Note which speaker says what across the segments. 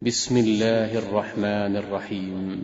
Speaker 1: بسم الله الرحمن الرحيم.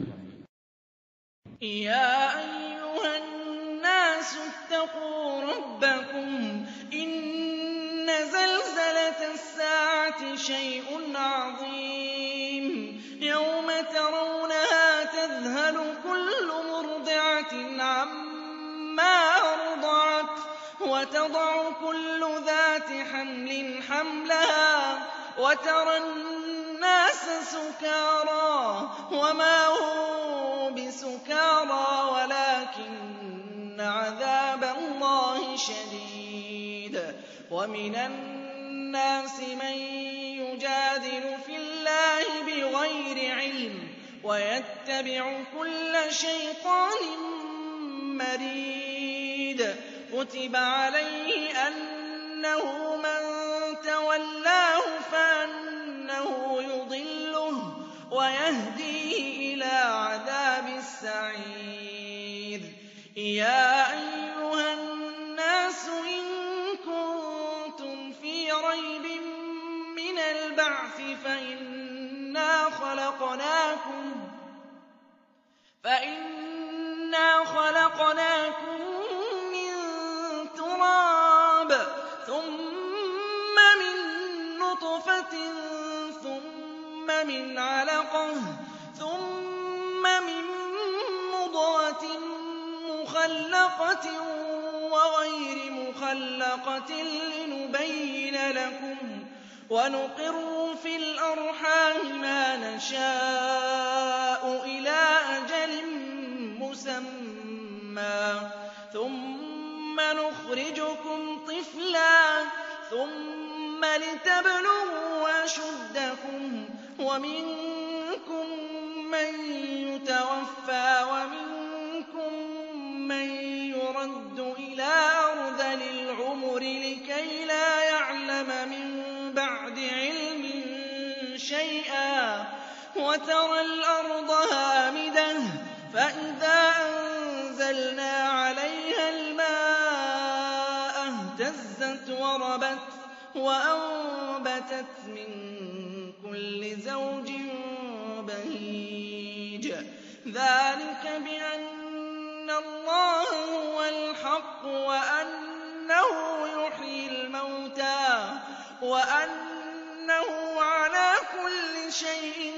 Speaker 2: يا أيها الناس اتقوا ربكم إن زلزلة الساعة شيء عظيم يوم ترونها تذهل كل مرضعة عما أرضعت وتضع كل ذات حمل حملها وترى الناس سكارى وما هم بسكارى ولكن عذاب الله شديد ومن الناس من يجادل في الله بغير علم ويتبع كل شيطان مريد كتب عليه أنه من تولاه فأنه يضله ويهديه إلى عذاب السعير يا أيها الناس إن كنتم في ريب من البعث فإنا خلقناكم من تراب ثم من نطفة ثم من علقة ثم من مضغة مخلقة وغير مخلقة لنبين لكم ونقر في الأرحام ما نشاء إلى أجل مسمى ثم نخرجكم طفلا ثم لتبلغوا أشدكم ومنكم من يتوفى ومنكم من يرد إلى أرذل العمر لكي لا يعلم من بعد علم شيئا وترى الأرض هامدة فإذا أنزلنا عليها الماء اهتزت وربت وأنبتت من كل زوج بهيج ذلك بأن الله هو الحق وأنه يحيي الموتى وأنه على كل شيء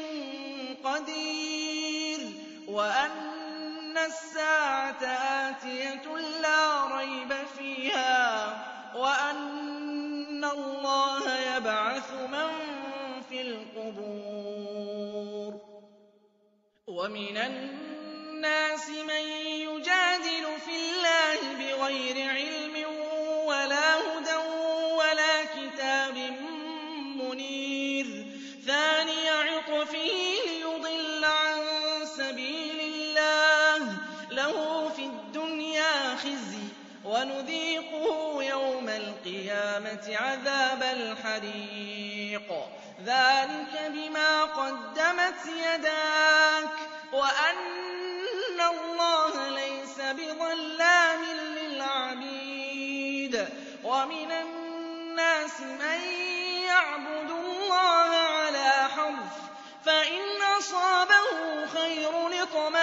Speaker 2: قدير وأن الساعة آتية لا ريب فيها وأن الله يبعث من في القبور ومن الناس من يجادل في الله بغير علم ولا هدى ولا كتاب منير ثاني عطفه ليضل عن سبيل الله له في الدنيا خزي ونذيقه يوم القيامة عذاب الحريق ذلك بما قدمت يداك وأن الله ليس بظلام للعبيد ومن الناس من يعبد الله على حرف فإن أصابه خير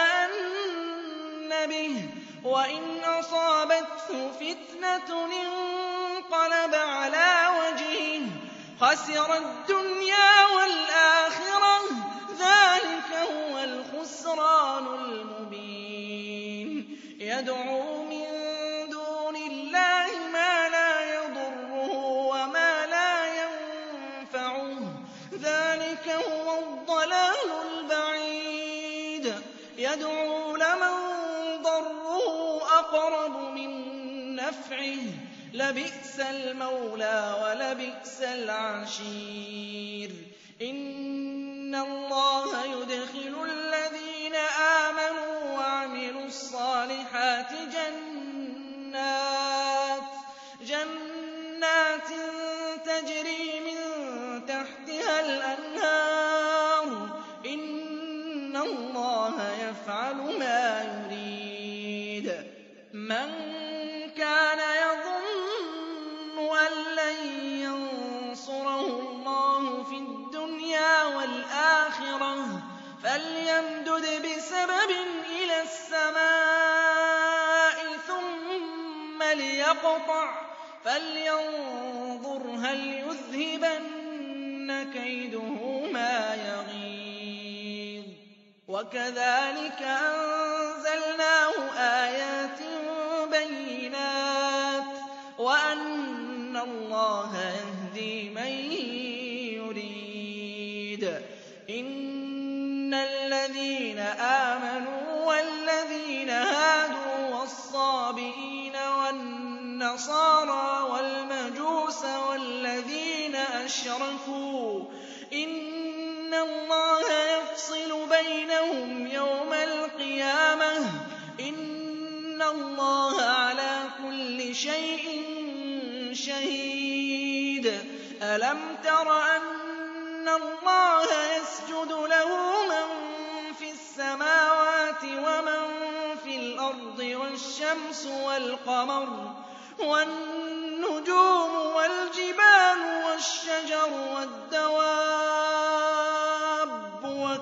Speaker 2: اطمأن به وإن أصابته فتنة انقلب على وجهه خسر الدنيا والآخرة ذلك هو الخسران المبين يدعو من دون الله ما لا يضره وما لا ينفعه ذلك هو الضلال البعيد يدعو لمن ضره أقرب من نفعه لبئس المولى ولبئس العشير إن الله يدخل الذين آمنوا وعملوا الصالحات جنات تجري من تحتها الأنهار إن الله يفعل ما يريد من كان يظن أن لن ينصره الله في الدنيا وَالْآخِرَةِ فَلْيَمْدُدْ بِسَبَبٍ إِلَى السَّمَاءِ ثُمَّ لِيَقْطَعْ فَلْيَنظُرْ هَلْ يُذْهِبَنَّ كَيْدُهُ مَا يَغِيظُ وَكَذَٰلِكَ أَنزَلْنَاهُ آيَاتٍ بَيِّنَاتٍ وَأَنَّ اللَّهَ يَهْدِي مَن يُرِيدُ إِنَّ الَّذِينَ آمَنُوا وَالَّذِينَ هَادُوا وَالصَّابِئِينَ وَالنَّصَارَىٰ وَالْمَجُوسَ وَالَّذِينَ أَشْرَكُوا إِنَّ اللَّهَ يَفْصِلُ بَيْنَهُمْ يَوْمَ الْقِيَامَةِ ۗ إِنَّ اللَّهَ عَلَىٰ كُلِّ شَيْءٍ شَهِيدٌ أَلَمْ تَرَ أَنَّ اللَّهَ يَسْجُدُ لَهُ مَن فِي السَّمَاوَاتِ وَمَن فِي الْأَرْضِ وَالشَّمْسُ وَالْقَمَرُ وَالنُّجُومُ وَالْجِبَالُ وَالشَّجَرُ وَالدَّوَابُّ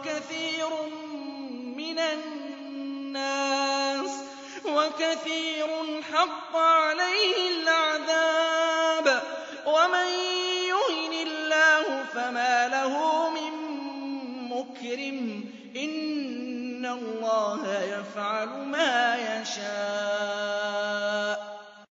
Speaker 2: وَكَثِيرٌ حَقَّ عَلَيْهِ الْعَذَابُ وَمَن يُهِنِ اللَّهُ فَمَا لَهُ مِن مُّكْرِمٍ إِنَّ اللَّهَ يَفْعَلُ مَا يَشَاءُ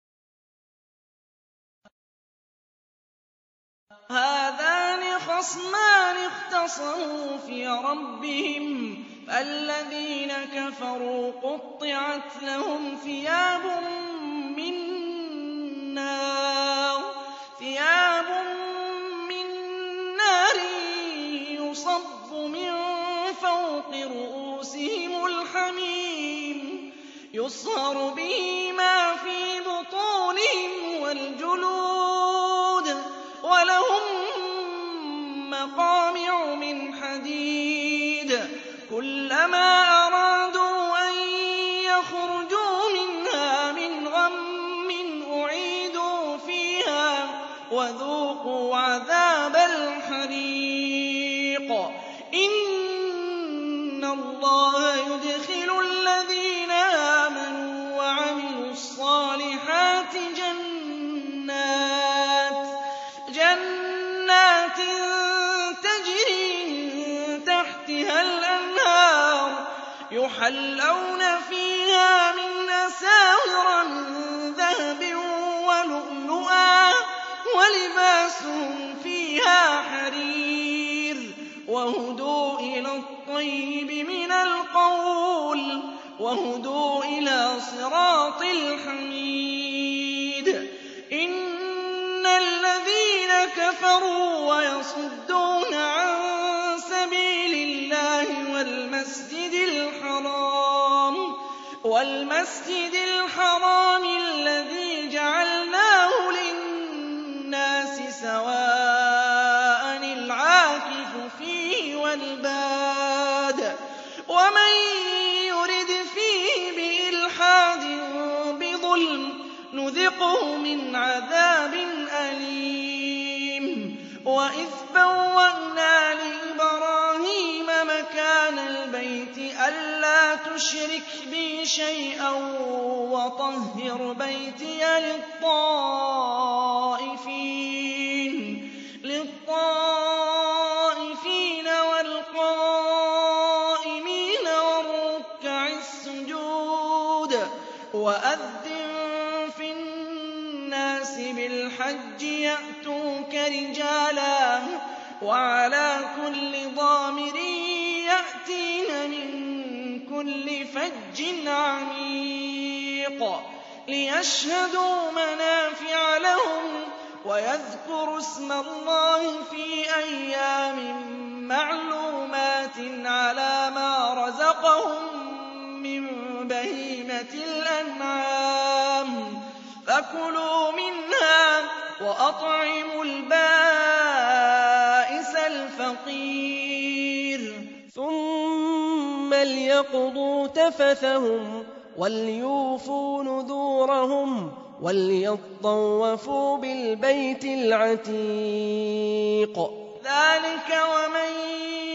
Speaker 2: هَٰذَانِ خَصْمَانِ اخْتَصَمُوا فِي رَبِّهِمْ فَالَّذِينَ كَفَرُوا قُطِّعَتْ لَهُمْ ثِيَابٌ مِّن نَّارٍ يُصَبُّ مِن فَوْقِ رُءُوسِهِمُ الْحَمِيمُ يُصْهَرُ بِهِ مَا فِي بُطُونِهِمْ وَالْجُلُودُ وَلَهُم مَّقَامِعُ مِنْ حَدِيدٍ كُلَّمَا أَرَادُوا أَن يَخْرُجُوا مِنْهَا مِنْ غَمٍّ أُعِيدُوا فِيهَا وَذُوقُوا عَذَابَ الْحَرِيقِ إِنَّ اللَّهَ يُدْخِلُ الَّذِينَ آمَنُوا وَعَمِلُوا الصَّالِحَاتِ جَنَّاتٍ تَجْرِي مِن تَحْتِهَا الْأَنْهَارُ يُحَلَّوْنَ فِيهَا مِنْ أَسَاوِرَ مِن ذَهَبٍ وَلُؤْلُؤًا وَلِبَاسُهُمْ فِيهَا حَرِيرٌ وَهُدُوا إِلَى الطَّيِّبِ مِنَ الْقَوْلِ وَهُدُوا إِلَىٰ صِرَاطِ الْحَمِيدِ إِنَّ الَّذِينَ كَفَرُوا وَيَصُدُّونَ عَن سَبِيلِ اللَّهِ وَالْمَسْجِدِ الْحَرَامِ الَّذِي جَعَلْنَاهُ لِلنَّاسِ سَوَاءً الْعَاكِفُ فِيهِ وَالْبَادِ وَمَن يُرِدْ فِيهِ بِإِلْحَادٍ بِظُلْمٍ نُّذِقْهُ مِنْ عَذَابٍ أَلِيمٍ وَإِذْ بَوَّأْنَا لِإِبْرَاهِيمَ مَكَانَ الْبَيْتِ أَلَّا تُشْرِكْ بِي شَيْئًا وَطَهِّرْ بَيْتِيَ لِلطَّائِفِينَ وَالْقَائِمِينَ وَالرُّكَّعِ السُّجُودِ وَأَذِّن فِي النَّاسِ بِالْحَجِّ يَأْتُوكَ رِجَالًا وَعَلَىٰ كُلِّ ضَامِرٍ يَأْتِينَ مِن كُلِّ فَجٍّ عَمِيقٍ لِّيَشْهَدُوا مَنَافِعَ لَهُمْ وَيَذْكُرُوا اسْمَ اللَّهِ فِي أَيَّامٍ مَّعْلُومَاتٍ عَلَىٰ مَا رَزَقَهُم مِّن بَهِيمَةِ الْأَنْعَامِ فَكُلُوا مِنْهَا وَأَطْعِمُوا الْبَائِسَ الْفَقِيرَ
Speaker 3: ثُمَّ لْيَقْضُوا تَفَثَهُمْ وَلْيُوفُوا نُذُورَهُمْ وَلْيَطَّوَّفُوا بِالْبَيْتِ الْعَتِيقِ
Speaker 2: ذَٰلِكَ وَمَن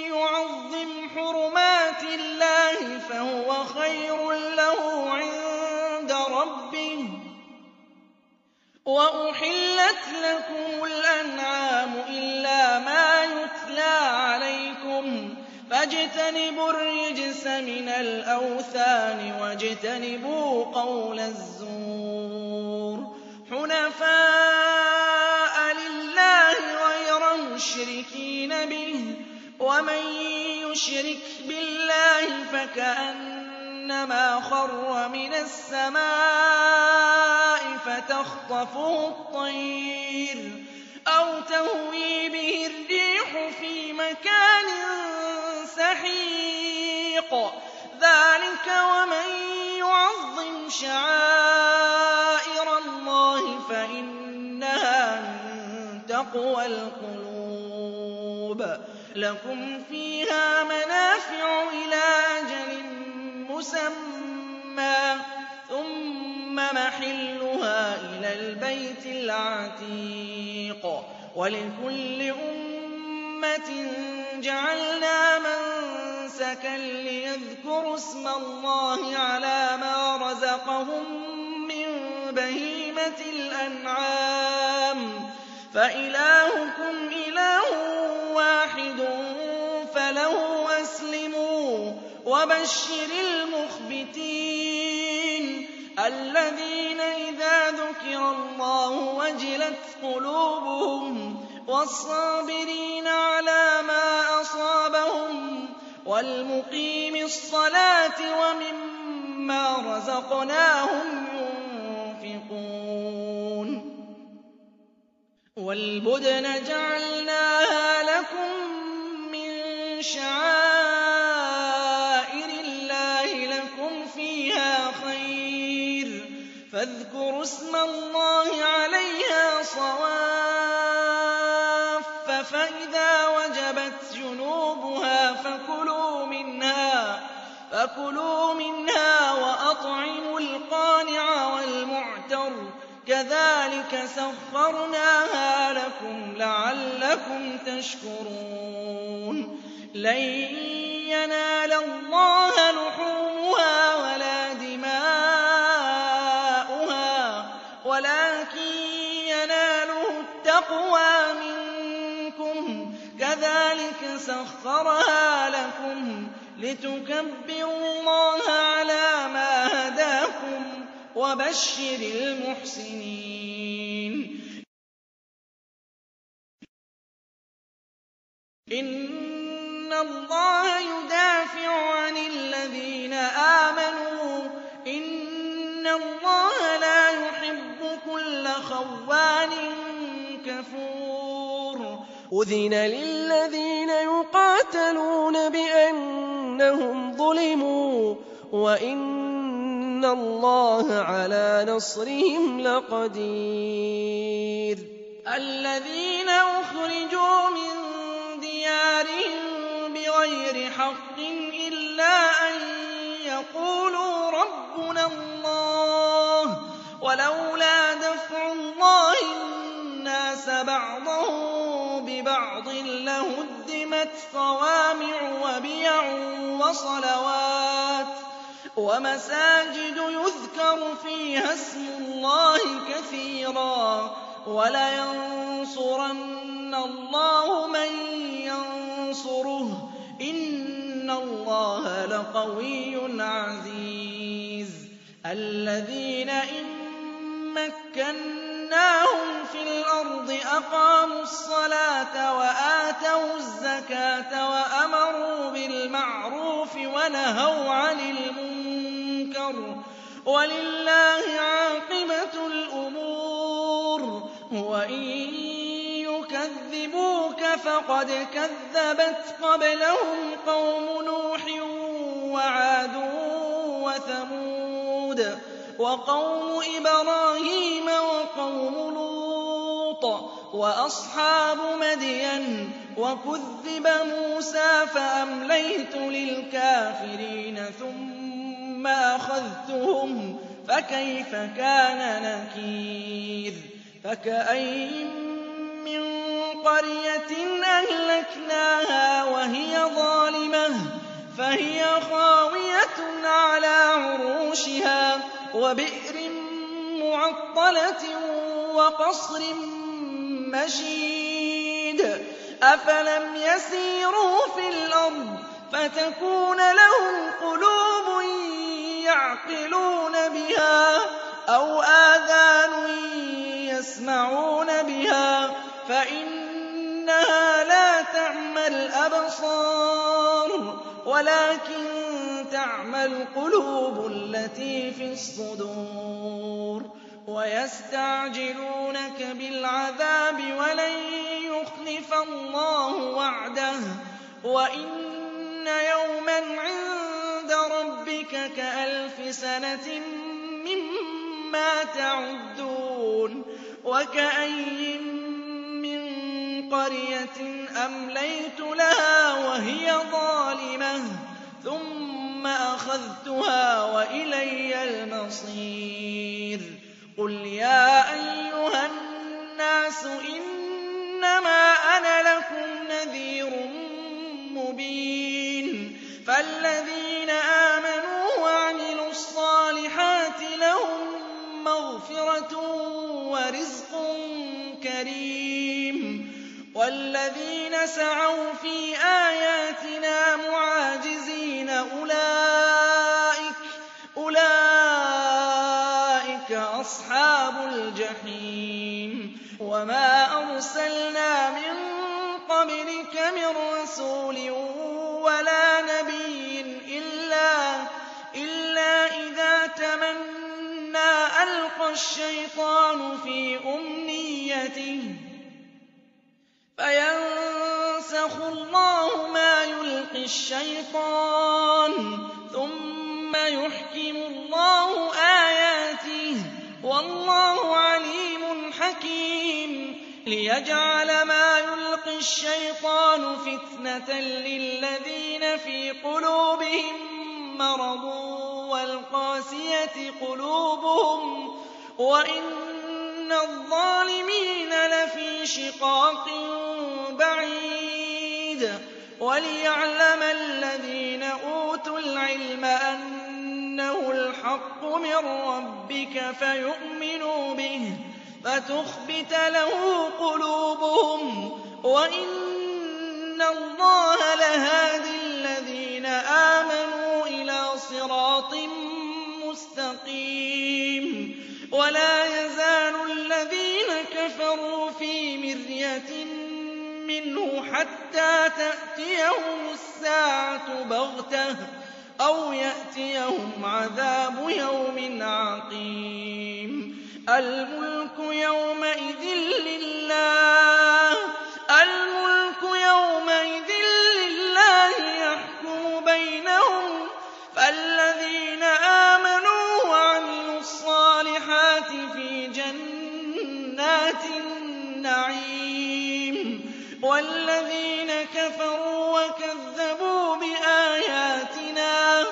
Speaker 2: وَأُحِلَّتْ لَكُمُ الْأَنْعَامُ إِلَّا مَا يُتْلَىٰ عَلَيْكُمْ فَاجْتَنِبُوا الرِّجْسَ مِنَ الْأَوْثَانِ وَاجْتَنِبُوا قَوْلَ الزُّورِ حُنَفَاءَ لِلَّهِ غَيْرَ مُشْرِكِينَ بِهِ ۚ وَمَن يُشْرِكْ بِاللَّهِ فَكَأَنَّمَا خَرَّ مِنَ السَّمَاءِ فَتَخْطَفُهُ الطَّيْرُ أَوْ تَهْوِي بِهِ الرِّيحُ فِي مَكَانٍ سَحِيقٍ ذَٰلِكَ وَمَن يُعَظِّمْ شَعَائِرَ اللَّهِ فَإِنَّهَا مِن تَقْوَى الْقُلُوبِ لَكُمْ فِيهَا مَنَافِعُ إِلَىٰ أَجَلٍ مُّسَمًّى ثُمَّ مَحِلُّهَا إِلَى الْبَيْتِ الْعَتِيقِ وَلِكُلِّ أُمَّةٍ جَعَلْنَا مَنسَكًا لِّيَذْكُرُوا اسْمَ اللَّهِ عَلَىٰ مَا رَزَقَهُم مِّن بَهِيمَةِ الْأَنْعَامِ فَإِلَٰهُكُمْ إِلَٰهٌ وَاحِدٌ فَلَهُ أَسْلِمُوا وَبَشِّرِ الْمُخْبِتِينَ الَّذِينَ إِذَا ذُكِرَ اللَّهُ وَجِلَتْ قُلُوبُهُمْ وَالصَّابِرِينَ عَلَىٰ مَا أَصَابَهُمْ وَالْمُقِيمِي الصَّلَاةِ وَمِمَّا رَزَقْنَاهُمْ يُنفِقُونَ وَالْبُدْنَ جَعَلْنَاهَا لَكُم مِّن شَعَائِرِ اللَّهِ لَكُمْ فِيهَا خَيْرٌ فَاذْكُرُوا اسْمَ اللَّهِ عَلَيْهَا صَوَافَّ فَإِذَا وَجَبَتْ جُنُوبُهَا فَكُلُوا مِنْهَا وَأَطْعِمُوا الْقَانِعَ وَالْمُعْتَرَّ كَذَٰلِكَ سَخَّرْنَاهَا لَكُمْ لَعَلَّكُمْ تَشْكُرُونَ لَن يَنَالَ اللَّهَ لُحُومُهَا وَلَا دِمَاؤُهَا وَلَٰكِن يَنَالُهُ التَّقْوَىٰ مِنكُمْ كَذَٰلِكَ سَخَّرَهَا لَكُمْ لِتُكَبِّرُوا اللَّهَ عَلَىٰ مَا هَدَاكُمْ وَبَشِّرِ الْمُحْسِنِينَ إِنَّ اللَّهَ يُدَافِعُ عَنِ الَّذِينَ آمَنُوا ۗ إِنَّ اللَّهَ لَا يُحِبُّ كُلَّ خَوَّانٍ كَفُورٍ
Speaker 3: أُذِنَ لِلَّذِينَ يُقَاتَلُونَ بِأَنَّهُمْ ظُلِمُوا وَإِنَّ اللَّهَ عَلَىٰ نَصْرِهِمْ لَقَدِيرٌ
Speaker 2: الَّذِينَ أُخْرِجُوا مِن دِيَارِهِم بِغَيْرِ حَقٍّ إِلَّا أَن يَقُولُوا رَبُّنَا اللَّهُ وَلَوْلَا دَفْعُ اللَّهِ النَّاسَ بَعْضَهُم بِبَعْضٍ لَّهُدِّمَتْ صَوَامِعُ وَبِيَعٌ وَصَلَوَاتٌ وَمَسَاجِدُ يُذْكَرُ فِيهَا اسْمُ اللَّهِ كَثِيرًا وَلَيَنصُرَنَّ اللَّهُ مَن يَنصُرُهُ ۗ إِنَّ اللَّهَ لَقَوِيٌّ عَزِيزٌ الَّذِينَ إِن مَّكَّنَّاهُمْ فِي الْأَرْضِ أَقَامُوا الصَّلَاةَ وَآتَوُا الزَّكَاةَ وَأَمَرُوا بِالْمَعْرُوفِ وَنَهَوْا عَنِ الْمُنكَرِ ۗ وَلِلَّهِ عَاقِبَةُ الْأُمُورِ وَإِن يُكَذِّبُوكَ فَقَدْ كَذَّبَتْ قَبْلَهُمْ قَوْمُ نُوحٍ وَعَادٌ وَثَمُودُ وَقَوْمُ إِبْرَاهِيمَ وَقَوْمُ لُوطٍ وَأَصْحَابُ مَدْيَنَ وَكُذِّبَ مُوسَىٰ فَأَمْلَيْتُ لِلْكَافِرِينَ ثُمَّ أَخَذْتُهُمْ فَكَيْفَ كَانَ نَكِيرِ فَكَأَيِّن مِّن قَرْيَةٍ أَهْلَكْنَاهَا وَهِيَ ظَالِمَةٌ فَهِيَ خَاوِيَةٌ عَلَىٰ عُرُوشِهَا وَبِئْرٍ مُّعَطَّلَةٍ وَقَصْرٍ مَّشِيدٍ أَفَلَمْ يَسِيرُوا فِي الْأَرْضِ فَتَكُونَ لَهُمْ قُلُوبٌ يَعْقِلُونَ بِهَا أَوْ آذَانٌ يَسْمَعُونَ بِهَا فَإِنَّهَا لَا تَعْمَى الْأَبْصَارُ وَلَٰكِن تَعْمَى الْقُلُوبُ الَّتِي فِي الصُّدُورِ وَيَسْتَعْجِلُونَكَ بِالْعَذَابِ وَلَن يُخْلِفَ اللَّهُ وَعْدَهُ وَإِنَّ يَوْمًا عِندَ رَبِّكَ كَأَلْفِ سَنَةٍ مِّمَّا تَعُدُّونَ وَكَأَيِّن مِّن قَرْيَةٍ أَمْلَيْتُ لَهَا وَهِيَ ظَالِمَةٌ ثُمَّ أَخَذْتُهَا وَإِلَيَّ الْمَصِيرُ قُلْ يَا أَيُّهَا النَّاسُ إِنَّمَا أَنَا لَكُمْ نَذِيرٌ مُّبِينٌ فَالَّذِينَ آمَنُوا وَعَمِلُوا الصَّالِحَاتِ لَهُم مَّغْفِرَةٌ وَرِزْقٌ كَرِيمٌ وَالَّذِينَ سَعَوْا فِي آيَاتِنَا مُعَاجِزِينَ أُولَٰئِكَ أَصْحَابُ الْجَحِيمِ وَمَا أَرْسَلْنَا مِن قَبْلِكَ مِن رَّسُولٍ وَلَا نَبِيٍّ إِلَّا إِذَا تَمَنَّىٰ أَلْقَى الشَّيْطَانُ فِي أُمْنِيَّتِهِ فَيَنسَخُ اللَّهُ مَا يُلْقِي الشَّيْطَانُ ثُمَّ يُحْكِمُ اللَّهُ آيَاتِهِ وَاللَّهُ عَلِيمٌ حَكِيمٌ لِيَجْعَلَ مَا يُلْقِي الشَّيْطَانُ فِتْنَةً لِّلَّذِينَ فِي قُلُوبِهِم مَّرَضٌ وَالْقَاسِيَةِ قُلُوبُهُمْ وَإِنَّ الظَّالِمِينَ لَفِي شِقَاقٍ بَعِيدٍ وَلِيَعْلَمَ الَّذِينَ أُوتُوا الْعِلْمَ أَنَّهُ الْحَقُّ مِن رَّبِّكَ فَيُؤْمِنُوا بِهِ فَتُخْبِتَ لَهُ قُلُوبُهُمْ وَإِنَّ اللَّهَ لَهَادِي الَّذِينَ آمَنُوا إِلَىٰ صِرَاطٍ مُّسْتَقِيمٍ وَلَا يَزَالُ الَّذِينَ كَفَرُوا فِي مِرْيَةٍ مِّنْهُ حَتَّىٰ تَأْتِيَهُمُ السَّاعَةُ بَغْتَةً أَوْ يَأْتِيَهُمْ عَذَابُ يَوْمٍ عَقِيمٍ الْمُلْكُ يَوْمَئِذٍ لِّلَّهِ يَحْكُمُ بَيْنَهُمْ فَالَّذِينَ آمَنُوا وَعَمِلُوا الصَّالِحَاتِ فِي جَنَّاتِ النَّعِيمِ وَالَّذِينَ كَفَرُوا وَكَذَّبُوا بِآيَاتِنَا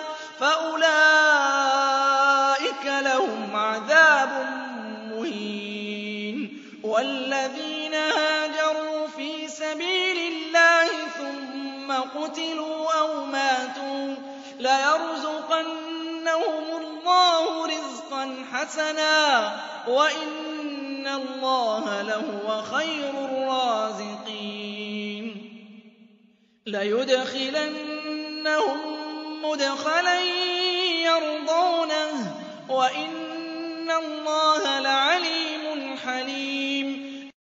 Speaker 2: فَأُولَٰئِكَ لَهُمْ عَذَابٌ مُّهِينٌ وَالَّذِينَ هَاجَرُوا فِي سَبِيلِ اللَّهِ ثُمَّ قُتِلُوا أَوْ مَاتُوا لَيَرْزُقَنَّهُمُ اللَّهُ رِزْقًا حَسَنًا وَإِنَّ اللَّهَ لَهُوَ خَيْرُ الرَّازِقِينَ لَيُدْخِلَنَّهُم مُّدْخَلًا يَرْضَوْنَهُ وَإِنَّ اللَّهَ لَعَلِيمٌ حَلِيمٌ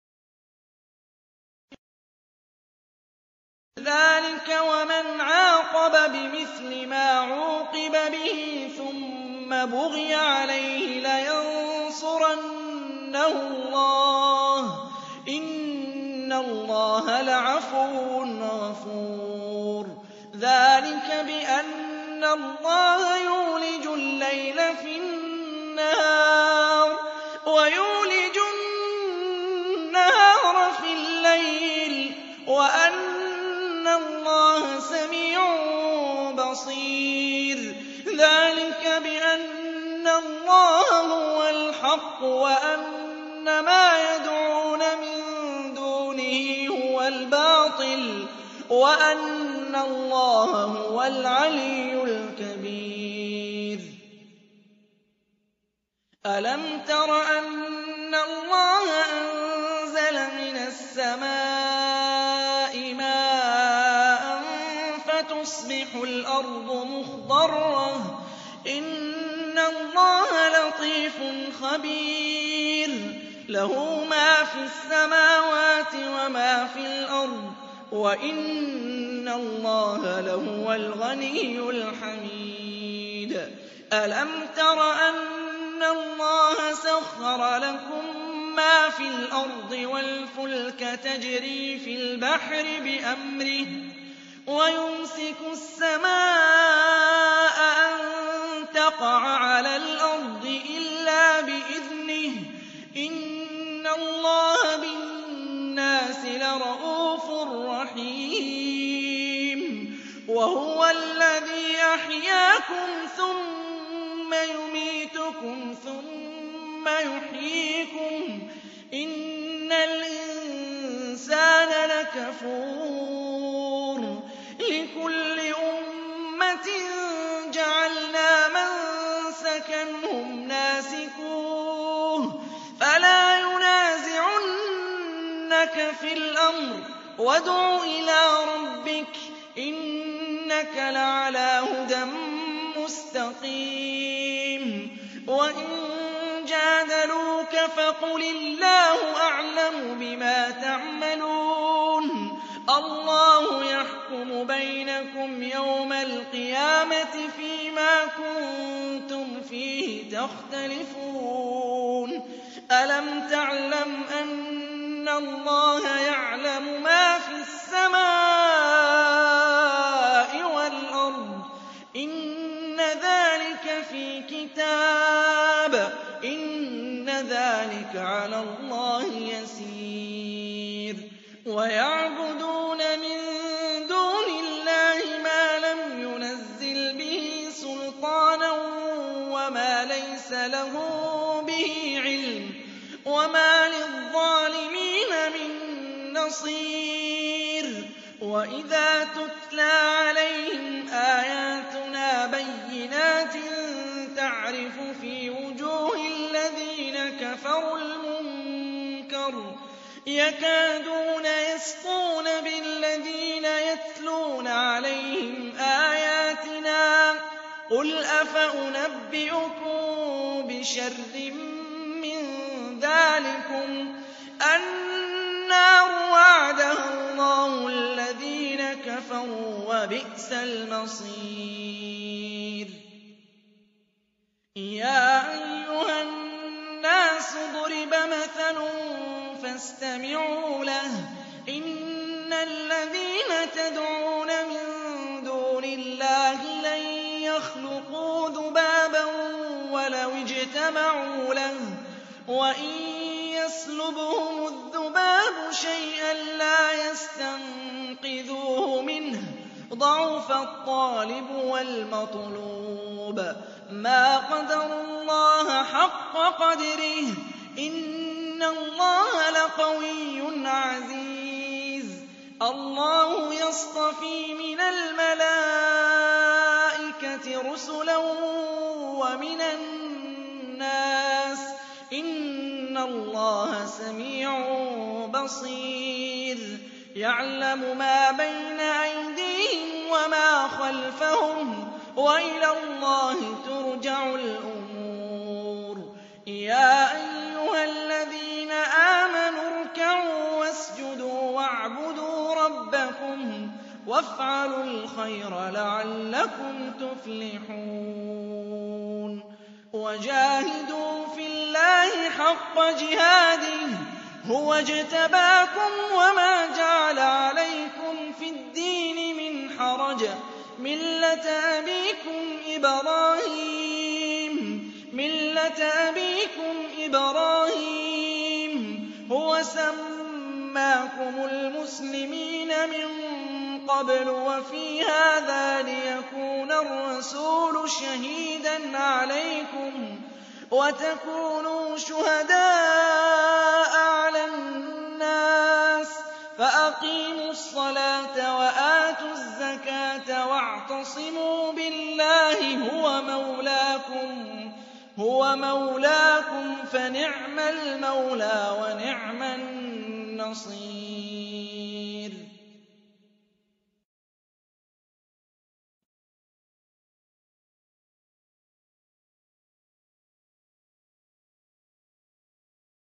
Speaker 2: ذَٰلِكَ وَمَنْ عَاقَبَ بِمِثْلِ مَا عُوقِبَ بِهِ ثُمَّ بُغِيَ عَلَيْهِ لَيَنصُرَنَّهُ اللَّهُ ۗ إِنَّ اللَّهَ لَعَفُوٌّ غَفُورٌ ذَٰلِكَ بِأَنَّ اللَّهَ يُولِجُ اللَّيْلَ فِي النَّهَارِ وَيُولِجُ النَّهَارَ فِي اللَّيْلِ وَأَنَّ اللَّهَ سَمِيعٌ بَصِيرٌ ذَٰلِكَ بِأَنَّ اللَّهَ هُوَ الْحَقُّ وَأَنَّ مَا يَدْعُونَ مِن دُونِهِ هُوَ الْبَاطِلُ وَأَنَّ اللَّهَ هُوَ الْعَلِيُّ الْكَبِيرُ أَلَمْ تَرَ أَنَّ أَنَّ اللَّهَ أَنزَلَ مِنَ السَّمَاءِ مَاءً فَتُصْبِحُ الْأَرْضُ مُخْضَرَّةً ۗ إِنَّ اللَّهَ لَطِيفٌ خَبِيرٌ لَّهُ مَا فِي السَّمَاوَاتِ وَمَا فِي الْأَرْضِ ۗ وَإِنَّ اللَّهَ لَهُوَ الْغَنِيُّ الْحَمِيدُ أَلَمْ تَرَ أَنَّ اللَّهَ سَخَّرَ لَكُم مَّا فِي الْأَرْضِ وَالْفُلْكَ تَجْرِي فِي الْبَحْرِ بِأَمْرِهِ وَيُمْسِكُ السَّمَاءَ أَن تَقَعَ عَلَى الْأَرْضِ إِلَّا بِإِذْنِهِ ۗ إِنَّ اللَّهَ بِالنَّاسِ لَرَءُوفٌ رَّحِيمٌ وَهُوَ الَّذِي أَحْيَاكُمْ ثُمَّ يُمِيتُكُمْ ثُمَّ يُحْيِيكُمْ ۗ إِنَّ الْإِنسَانَ لَكَفُورٌ لِّكُلِّ أُمَّةٍ جَعَلْنَا مَنسَكًا هُمْ نَاسِكُوهُ فَلَا يُنَازِعُنَّكَ فِي الْأَمْرِ وَادْعُ إِلَىٰ رَبِّكَ إِنَّكَ لَعَلَىٰ هُدًى مُّسْتَقِيمٍ وَإِن جَادَلُوكَ فَقُلِ اللَّهُ أَعْلَمُ بِمَا تَعْمَلُونَ اللَّهُ يَحْكُمُ بَيْنَكُمْ يَوْمَ الْقِيَامَةِ فِيمَا كُنتُمْ فِيهِ تَخْتَلِفُونَ أَلَمْ تَعْلَمْ أَنَّ اللَّهَ يَعْلَمُ مَا فِي السَّمَاءِ وَالْأَرْضِ إِنَّ ذَٰلِكَ فِي كِتَابٍ إِنَّ ذَٰلِكَ عَلَى اللَّهِ يَسِيرٌ وَيَعْبُدُونَ مِن دُونِ اللَّهِ مَا لَمْ يُنَزِّلْ بِهِ سُلْطَانًا وَمَا لَيْسَ لَهُم بِهِ عِلْمٌ وَمَا لِلظَّالِمِينَ مِن نَّصِيرٍ وَإِذَا تُتْلَىٰ عَلَيْهِمْ آيَاتُنَا بَيِّنَاتٍ تَعْرِفُ فِي وُجُوهِ الَّذِينَ كَفَرُوا الْمُنكَرَ يَكَادُونَ يَسْطُونَ بِالَّذِينَ يَتْلُونَ عَلَيْهِمْ آيَاتِنَا ۗ قُلْ أَفَأُنَبِّئُكُم بِشَرٍّ مِّن ذَٰلِكُمُ النَّارُ وَعَدَهَا اللَّهُ الَّذِينَ كَفَرُوا ۖ وَبِئْسَ الْمَصِيرُ يَا أَيُّهَا النَّاسُ ضُرِبَ مَثَلٌ فَاسْتَمِعُوا لَهُ ۚ إِنَّ الَّذِينَ تَدْعُونَ مِن دُونِ اللَّهِ لَن يَخْلُقُوا ذُبَابًا وَلَوِ اجْتَمَعُوا لَهُ ۖ وَإِن يَسْلُبْهُمُ الذُّبَابُ شَيْئًا لَّا يَسْتَنقِذُوهُ مِنْهُ ۚ ضَعُفَ الطَّالِبُ وَالْمَطْلُوبُ مَا قَدَرُوا اللَّهَ حَقَّ قَدْرِهِ ۗ إِنَّ اللَّهَ لَقَوِيٌّ عَزِيزٌ اللَّهُ يَصْطَفِي مِنَ الْمَلَائِكَةِ رُسُلًا وَمِنَ النَّاسِ ۚ إِنَّ اللَّهَ سَمِيعٌ بَصِيرٌ يَعْلَمُ مَا بَيْنَ أَيْدِيهِمْ وَمَا خَلْفَهُمْ وَإِلَى اللَّهِ تُرْجَعُ الْأُمُورُ يَا أَيُّهَا الَّذِينَ آمَنُوا ارْكَعُوا وَاسْجُدُوا وَاعْبُدُوا رَبَّكُمْ وَافْعَلُوا الْخَيْرَ لَعَلَّكُمْ تُفْلِحُونَ وَجَاهِدُوا فِي اللَّهِ حَقَّ جِهَادِهِ هُوَ اجْتَبَاكُمْ وَمَا جَعَلَ عَلَيْكُمْ فِي الدِّينِ مِنْ حَرَجٍ مِّلَّةَ أَبِيكُمْ إِبْرَاهِيمَ هُوَ سَمَّاكُمُ الْمُسْلِمِينَ مِن قَبْلُ وَفِي هَٰذَا لِيَكُونَ الرَّسُولُ شَهِيدًا عَلَيْكُمْ وَتَكُونُوا شُهَدَاءَ عَلَى النَّاسِ ۚ فَأَقِيمُوا الصَّلَاةَ وَآتُوا الزَّكَاةَ وَاعْتَصِمُوا بِاللَّهِ هُوَ مَوْلَاكُمْ فَنِعْمَ الْمَوْلَىٰ وَنِعْمَ النَّصِيرُ